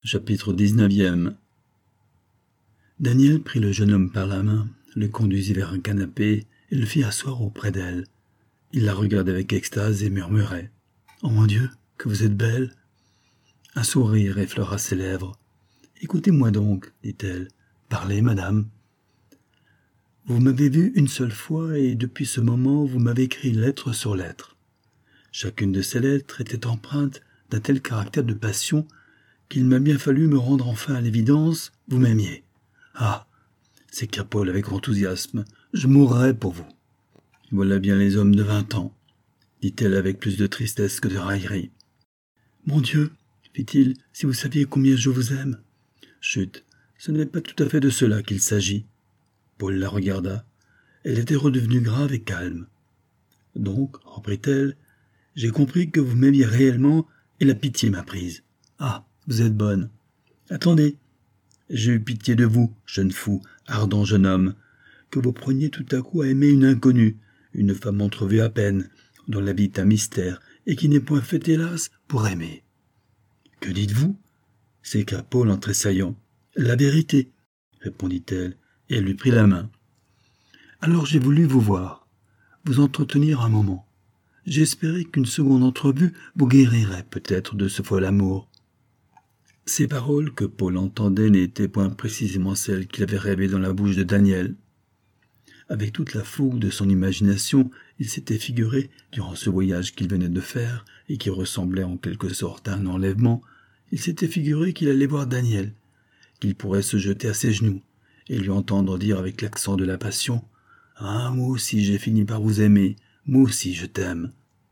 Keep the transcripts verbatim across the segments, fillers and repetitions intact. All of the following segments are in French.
Chapitre dix-neuvième. Daniel prit le jeune homme par la main, le conduisit vers un canapé et le fit asseoir auprès d'elle. Il la regardait avec extase et murmurait « Oh mon Dieu, que vous êtes belle !» Un sourire effleura ses lèvres. « Écoutez-moi donc, dit-elle. Parlez, madame. Vous m'avez vu une seule fois et depuis ce moment vous m'avez écrit lettre sur lettre. Chacune de ces lettres était empreinte d'un tel caractère de passion qu'il m'a bien fallu me rendre enfin à l'évidence, vous m'aimiez. Ah, s'écria Paul avec enthousiasme, je mourrais pour vous. Voilà bien les hommes de vingt ans, dit-elle avec plus de tristesse que de raillerie. Mon Dieu, fit-il, si vous saviez combien je vous aime. Chut, ce n'est pas tout à fait de cela qu'il s'agit. Paul la regarda. Elle était redevenue grave et calme. Donc, reprit-elle, j'ai compris que vous m'aimiez réellement et la pitié m'a prise. Ah, vous êtes bonne. Attendez, j'ai eu pitié de vous, jeune fou, ardent jeune homme, que vous preniez tout à coup à aimer une inconnue, une femme entrevue à peine, dont la vie est un mystère, et qui n'est point faite, hélas, pour aimer. Que dites-vous? S'écria Paul en tressaillant. La vérité, répondit-elle, et elle lui prit la main. Alors j'ai voulu vous voir, vous entretenir un moment. J'espérais qu'une seconde entrevue vous guérirait peut-être de ce fol amour. Ces paroles que Paul entendait n'étaient point précisément celles qu'il avait rêvées dans la bouche de Daniel. Avec toute la fougue de son imagination, il s'était figuré, durant ce voyage qu'il venait de faire, et qui ressemblait en quelque sorte à un enlèvement, il s'était figuré qu'il allait voir Daniel, qu'il pourrait se jeter à ses genoux, et lui entendre dire avec l'accent de la passion « Ah, moi aussi j'ai fini par vous aimer, moi aussi je t'aime ».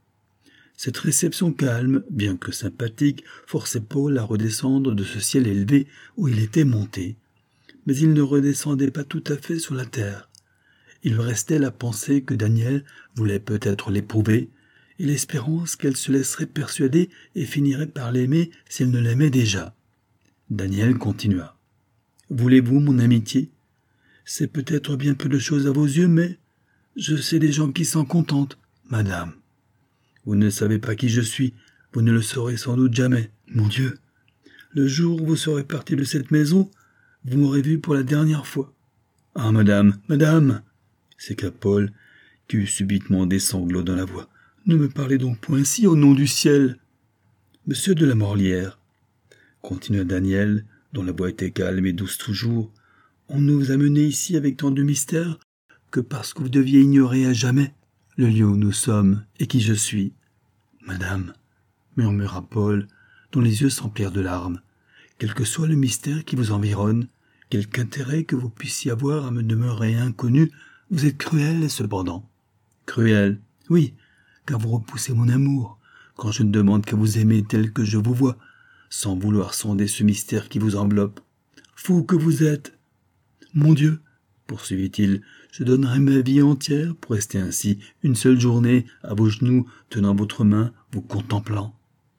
Cette réception calme, bien que sympathique, forçait Paul à redescendre de ce ciel élevé où il était monté. Mais il ne redescendait pas tout à fait sur la terre. Il restait la pensée que Daniel voulait peut-être l'éprouver, et l'espérance qu'elle se laisserait persuader et finirait par l'aimer s'il ne l'aimait déjà. Daniel continua. « Voulez-vous mon amitié? C'est peut-être bien peu de choses à vos yeux, mais je sais des gens qui s'en contentent, madame. Vous ne savez pas qui je suis, vous ne le saurez sans doute jamais. Mon Dieu, le jour où vous serez parti de cette maison, vous m'aurez vu pour la dernière fois. Ah, madame, madame, s'écria Paul, qui eut subitement des sanglots dans la voix. Ne me parlez donc point ainsi, au nom du ciel. Monsieur de la Morlière, continua Daniel, dont la voix était calme et douce toujours, on ne vous a mené ici avec tant de mystère que parce que vous deviez ignorer à jamais le lieu où nous sommes et qui je suis. Madame, murmura Paul, dont les yeux s'emplirent de larmes, quel que soit le mystère qui vous environne, quelque intérêt que vous puissiez avoir à me demeurer inconnu, vous êtes cruel cependant. Cruel, oui, car vous repoussez mon amour, quand je ne demande qu'à vous aimer tel que je vous vois, sans vouloir sonder ce mystère qui vous enveloppe. Fou que vous êtes. Mon Dieu, poursuivit-il, je donnerais ma vie entière pour rester ainsi une seule journée à vos genoux, tenant votre main, vous contemplant.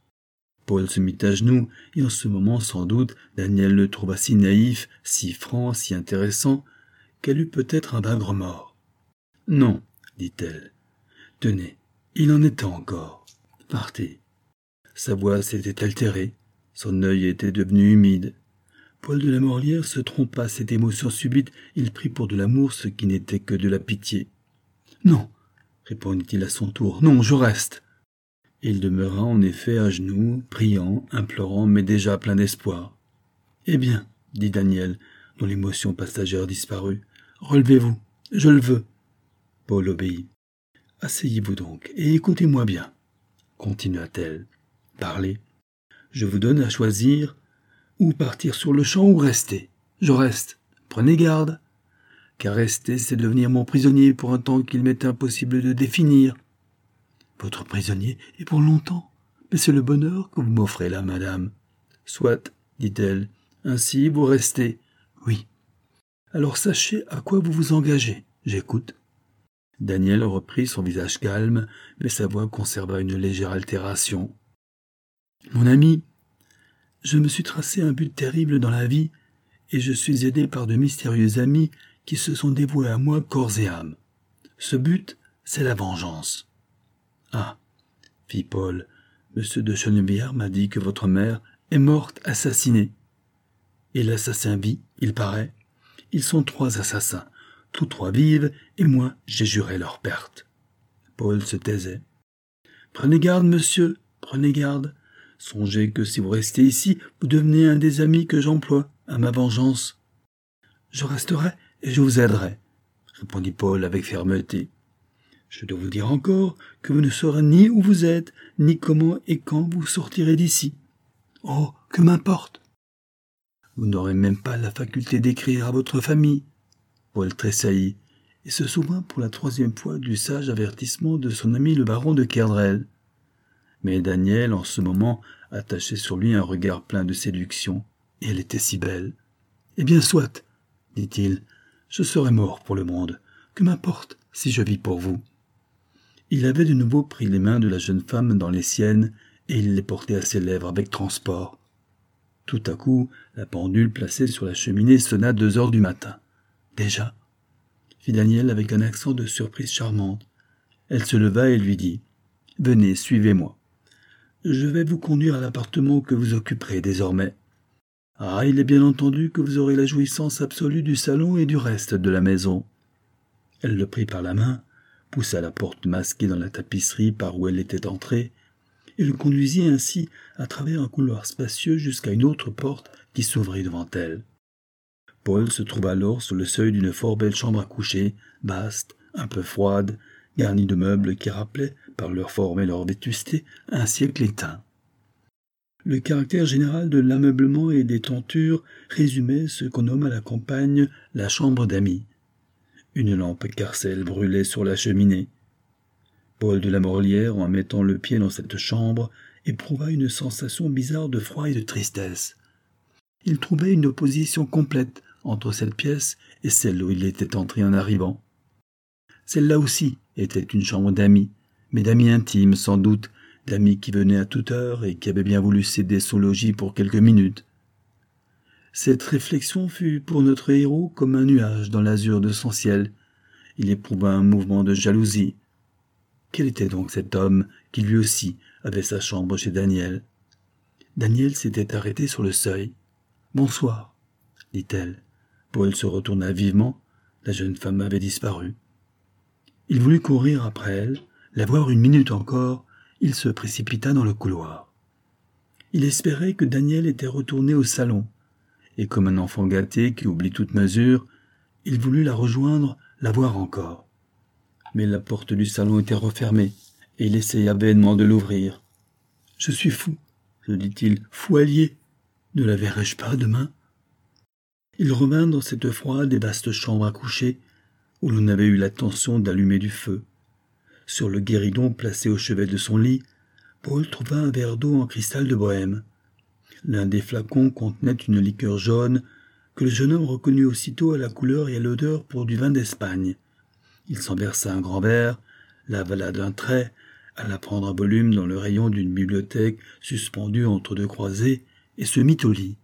Paul se mit à genoux, et en ce moment, sans doute, Daniel le trouva si naïf, si franc, si intéressant, qu'elle eut peut-être un vague remords. « Non, dit-elle. Tenez, il en était encore. Partez. » Sa voix s'était altérée, son œil était devenu humide. Paul de la Morlière se trompa à cette émotion subite, il prit pour de l'amour ce qui n'était que de la pitié. « Non, répondit-il à son tour, non, je reste. » Il demeura en effet à genoux, priant, implorant, mais déjà plein d'espoir. « Eh bien, dit Daniel, dont l'émotion passagère disparut, relevez-vous, je le veux. » Paul obéit. « Asseyez-vous donc, et écoutez-moi bien, continua-t-elle. Parlez. Je vous donne à choisir ou partir sur le champ ou rester. Je reste. Prenez garde. Car rester, c'est devenir mon prisonnier pour un temps qu'il m'est impossible de définir. Votre prisonnier, et pour longtemps. Mais c'est le bonheur que vous m'offrez là, madame. Soit, dit-elle. Ainsi, vous restez. Oui. Alors sachez à quoi vous vous engagez. J'écoute. Daniel reprit son visage calme, mais sa voix conserva une légère altération. Mon ami, je me suis tracé un but terrible dans la vie, et je suis aidé par de mystérieux amis qui se sont dévoués à moi corps et âme. Ce but, c'est la vengeance. Ah, fit Paul, monsieur de Chennevières m'a dit que votre mère est morte assassinée. Et l'assassin vit, il paraît. Ils sont trois assassins. Tous trois vivent, et moi, j'ai juré leur perte. » Paul se taisait. « Prenez garde, monsieur, prenez garde. Songez que si vous restez ici, vous devenez un des amis que j'emploie à ma vengeance. »« Je resterai et je vous aiderai, » répondit Paul avec fermeté. « Je dois vous dire encore que vous ne saurez ni où vous êtes, ni comment et quand vous sortirez d'ici. Oh, que m'importe ! Vous n'aurez même pas la faculté d'écrire à votre famille. » Paul tressaillit et se souvint pour la troisième fois du sage avertissement de son ami le baron de Kerdrel. Mais Daniel, en ce moment, attachait sur lui un regard plein de séduction, et elle était si belle. « Eh bien, soit, dit-il, je serai mort pour le monde. Que m'importe si je vis pour vous ?» Il avait de nouveau pris les mains de la jeune femme dans les siennes, et il les portait à ses lèvres avec transport. Tout à coup, la pendule placée sur la cheminée sonna deux heures du matin. « Déjà ?» fit Daniel avec un accent de surprise charmante. Elle se leva et lui dit « Venez, suivez-moi. Je vais vous conduire à l'appartement que vous occuperez désormais. Ah, il est bien entendu que vous aurez la jouissance absolue du salon et du reste de la maison. » Elle le prit par la main, poussa la porte masquée dans la tapisserie par où elle était entrée, et le conduisit ainsi à travers un couloir spacieux jusqu'à une autre porte qui s'ouvrit devant elle. Paul se trouva alors sur le seuil d'une fort belle chambre à coucher, vaste, un peu froide, garnie de meubles qui rappelaient, par leur forme et leur vétusté, un siècle éteint. Le caractère général de l'ameublement et des tentures résumait ce qu'on nomme à la campagne la chambre d'amis. Une lampe carcelle brûlait sur la cheminée. Paul de la Morlière, en mettant le pied dans cette chambre, éprouva une sensation bizarre de froid et de tristesse. Il trouvait une opposition complète entre cette pièce et celle où il était entré en arrivant. Celle-là aussi était une chambre d'amis, mais d'amis intimes sans doute, d'amis qui venaient à toute heure et qui avaient bien voulu céder son logis pour quelques minutes. Cette réflexion fut pour notre héros comme un nuage dans l'azur de son ciel. Il éprouva un mouvement de jalousie. Quel était donc cet homme qui lui aussi avait sa chambre chez Daniel? Daniel s'était arrêté sur le seuil. « Bonsoir, » dit-elle. Paul se retourna vivement. La jeune femme avait disparu. Il voulut courir après elle, la voir une minute encore. Il se précipita dans le couloir. Il espérait que Daniel était retourné au salon, et comme un enfant gâté qui oublie toute mesure, il voulut la rejoindre, la voir encore. Mais la porte du salon était refermée, et il essaya vainement de l'ouvrir. « Je suis fou, » se dit-il, « fou allié. Ne la verrai-je pas demain ?» Il revint dans cette froide et vaste chambre à coucher, où l'on avait eu l'attention d'allumer du feu. Sur le guéridon placé au chevet de son lit, Paul trouva un verre d'eau en cristal de Bohême. L'un des flacons contenait une liqueur jaune que le jeune homme reconnut aussitôt à la couleur et à l'odeur pour du vin d'Espagne. Il s'en versa un grand verre, l'avala d'un trait, alla prendre un volume dans le rayon d'une bibliothèque suspendue entre deux croisées et se mit au lit.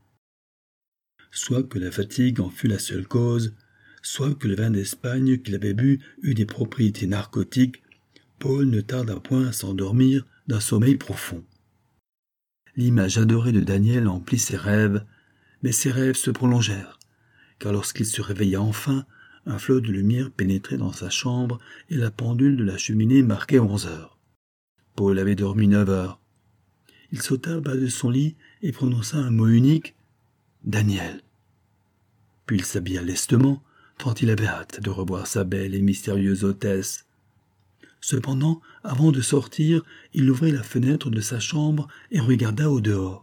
Soit que la fatigue en fût la seule cause, soit que le vin d'Espagne qu'il avait bu eût des propriétés narcotiques, Paul ne tarda point à s'endormir d'un sommeil profond. L'image adorée de Daniel emplit ses rêves, mais ses rêves se prolongèrent, car lorsqu'il se réveilla enfin, un flot de lumière pénétrait dans sa chambre et la pendule de la cheminée marquait onze heures. Paul avait dormi neuf heures. Il sauta bas de son lit et prononça un mot unique, « Daniel ». Puis il s'habilla lestement, tant il avait hâte de revoir sa belle et mystérieuse hôtesse. Cependant, avant de sortir, il ouvrit la fenêtre de sa chambre et regarda au dehors.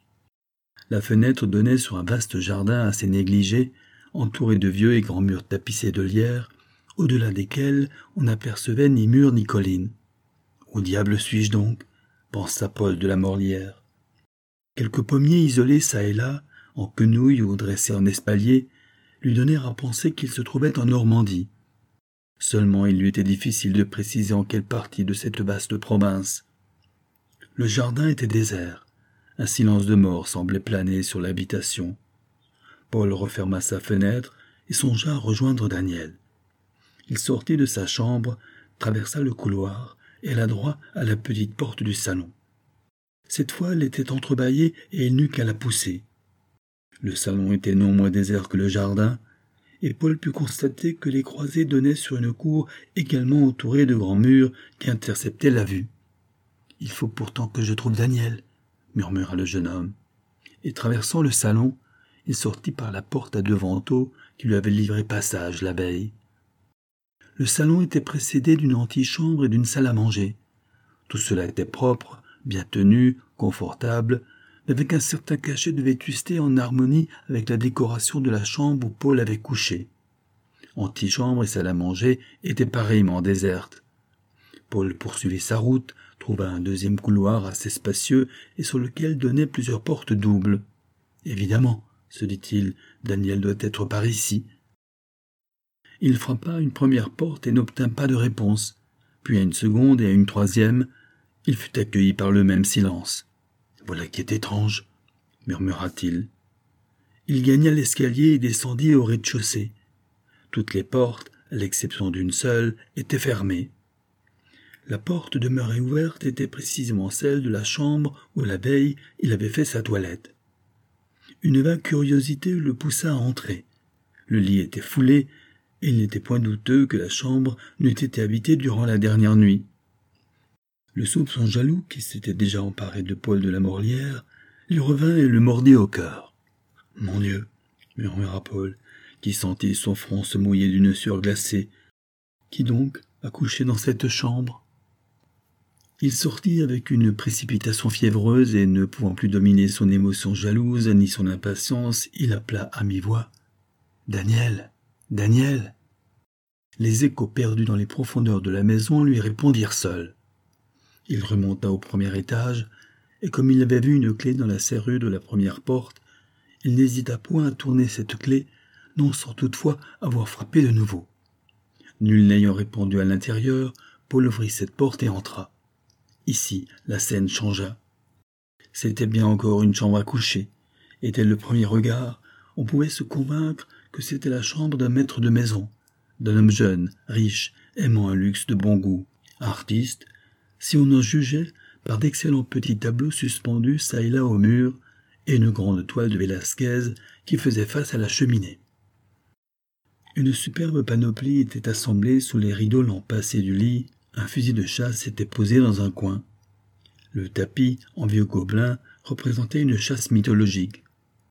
La fenêtre donnait sur un vaste jardin assez négligé, entouré de vieux et grands murs tapissés de lierre, au-delà desquels on n'apercevait ni mur ni colline. « Où diable suis-je donc ?» pensa Paul de la Morlière. Quelques pommiers isolés çà et là, en quenouilles ou dressés en espalier, lui donnèrent à penser qu'il se trouvait en Normandie. Seulement il lui était difficile de préciser en quelle partie de cette vaste province. Le jardin était désert. Un silence de mort semblait planer sur l'habitation. Paul referma sa fenêtre et songea à rejoindre Daniel. Il sortit de sa chambre, traversa le couloir et alla droit à la petite porte du salon. Cette fois, elle était entrebâillée et il n'eut qu'à la pousser. Le salon était non moins désert que le jardin, et Paul put constater que les croisées donnaient sur une cour également entourée de grands murs qui interceptaient la vue. « Il faut pourtant que je trouve Daniel, » murmura le jeune homme. Et traversant le salon, il sortit par la porte à deux vantaux qui lui avaient livré passage la veille. Le salon était précédé d'une antichambre et d'une salle à manger. Tout cela était propre, bien tenu, confortable, mais avec un certain cachet de vétusté en harmonie avec la décoration de la chambre où Paul avait couché. Antichambre et salle à manger étaient pareillement désertes. Paul poursuivit sa route, trouva un deuxième couloir assez spacieux et sur lequel donnaient plusieurs portes doubles. « Évidemment, se dit-il, Daniel doit être par ici. » Il frappa une première porte et n'obtint pas de réponse. Puis à une seconde et à une troisième, il fut accueilli par le même silence. « Voilà qui est étrange, » murmura-t-il. Il gagna l'escalier et descendit au rez-de-chaussée. Toutes les portes, à l'exception d'une seule, étaient fermées. La porte demeurée ouverte était précisément celle de la chambre où la veille il avait fait sa toilette. Une vague curiosité le poussa à entrer. Le lit était foulé, et il n'était point douteux que la chambre n'eût été habitée durant la dernière nuit. Le soupçon jaloux qui s'était déjà emparé de Paul de la Morlière lui revint et le mordit au cœur. « Mon Dieu !» murmura Paul, qui sentit son front se mouiller d'une sueur glacée. « Qui donc a couché dans cette chambre ?» Il sortit avec une précipitation fiévreuse et, ne pouvant plus dominer son émotion jalouse ni son impatience, il appela à mi-voix « Daniel ! Daniel !» Les échos perdus dans les profondeurs de la maison lui répondirent seuls. Il remonta au premier étage, et comme il avait vu une clé dans la serrure de la première porte, il n'hésita point à tourner cette clé, non sans toutefois avoir frappé de nouveau. Nul n'ayant répondu à l'intérieur, Paul ouvrit cette porte et entra. Ici, la scène changea. C'était bien encore une chambre à coucher, et dès le premier regard, on pouvait se convaincre que c'était la chambre d'un maître de maison, d'un homme jeune, riche, aimant un luxe de bon goût, artiste, si on en jugeait par d'excellents petits tableaux suspendus çà et là au mur, et une grande toile de Vélasquez qui faisait face à la cheminée. Une superbe panoplie était assemblée sous les rideaux lampassés du lit, un fusil de chasse était posé dans un coin. Le tapis, en vieux gobelin, représentait une chasse mythologique.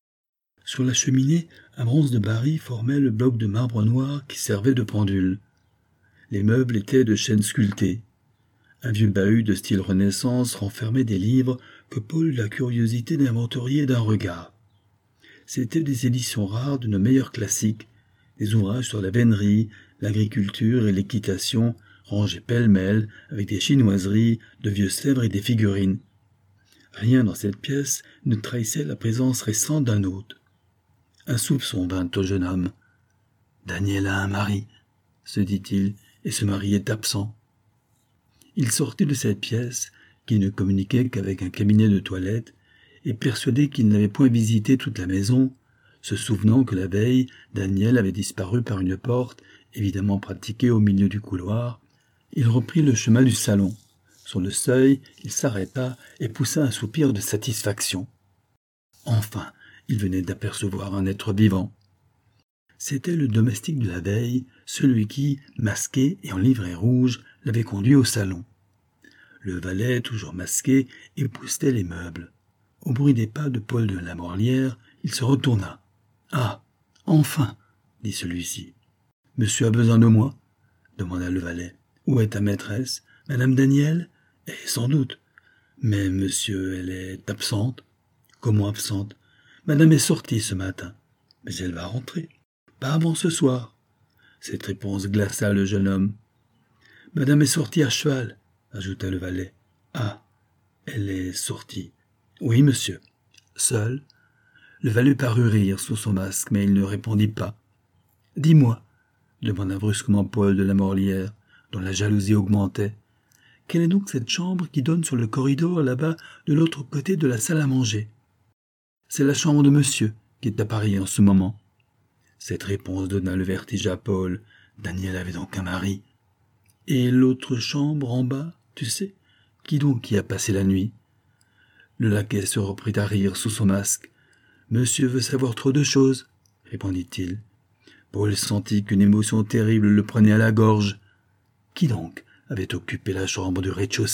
Sur la cheminée, un bronze de Bari formait le bloc de marbre noir qui servait de pendule. Les meubles étaient de chêne sculpté. Un vieux bahut de style Renaissance renfermait des livres que Paul eut la curiosité d'inventorier d'un regard. C'étaient des éditions rares de nos meilleurs classiques, des ouvrages sur la vénerie, l'agriculture et l'équitation, rangés pêle-mêle avec des chinoiseries, de vieux sèvres et des figurines. Rien dans cette pièce ne trahissait la présence récente d'un hôte. Un soupçon vint au jeune homme. « Daniel a un mari, » se dit-il, et ce mari est absent. Il sortit de cette pièce, qui ne communiquait qu'avec un cabinet de toilette, et persuadé qu'il n'avait point visité toute la maison, se souvenant que la veille, Daniel avait disparu par une porte, évidemment pratiquée au milieu du couloir, il reprit le chemin du salon. Sur le seuil, il s'arrêta et poussa un soupir de satisfaction. Enfin, il venait d'apercevoir un être vivant. C'était le domestique de la veille, celui qui, masqué et en livrée rouge, l'avait conduit au salon. Le valet, toujours masqué, époussetait les meubles. Au bruit des pas de Paul de la Morlière, il se retourna. « Ah, enfin !» dit celui-ci. « Monsieur a besoin de moi ?» demanda le valet. « Où est ta maîtresse, Madame Daniel ? Eh, sans doute. Mais monsieur, elle est absente. »« Comment absente ? Madame est sortie ce matin. Mais elle va rentrer. Pas avant ce soir. » Cette réponse glaça le jeune homme. « Madame est sortie à cheval, » ajouta le valet. « Ah, elle est sortie. »« Oui, monsieur. »« Seule ?» Le valet parut rire sous son masque, mais il ne répondit pas. « Dis-moi, » demanda brusquement Paul de la Morlière, dont la jalousie augmentait, « quelle est donc cette chambre qui donne sur le corridor là-bas de l'autre côté de la salle à manger ? » « C'est la chambre de monsieur, qui est à Paris en ce moment. » Cette réponse donna le vertige à Paul. Daniel avait donc un mari. « Et l'autre chambre en bas, tu sais, qui donc y a passé la nuit ?» Le laquais se reprit à rire sous son masque. « Monsieur veut savoir trop de choses, » répondit-il. Paul sentit qu'une émotion terrible le prenait à la gorge. Qui donc avait occupé la chambre du rez-de-chaussée ?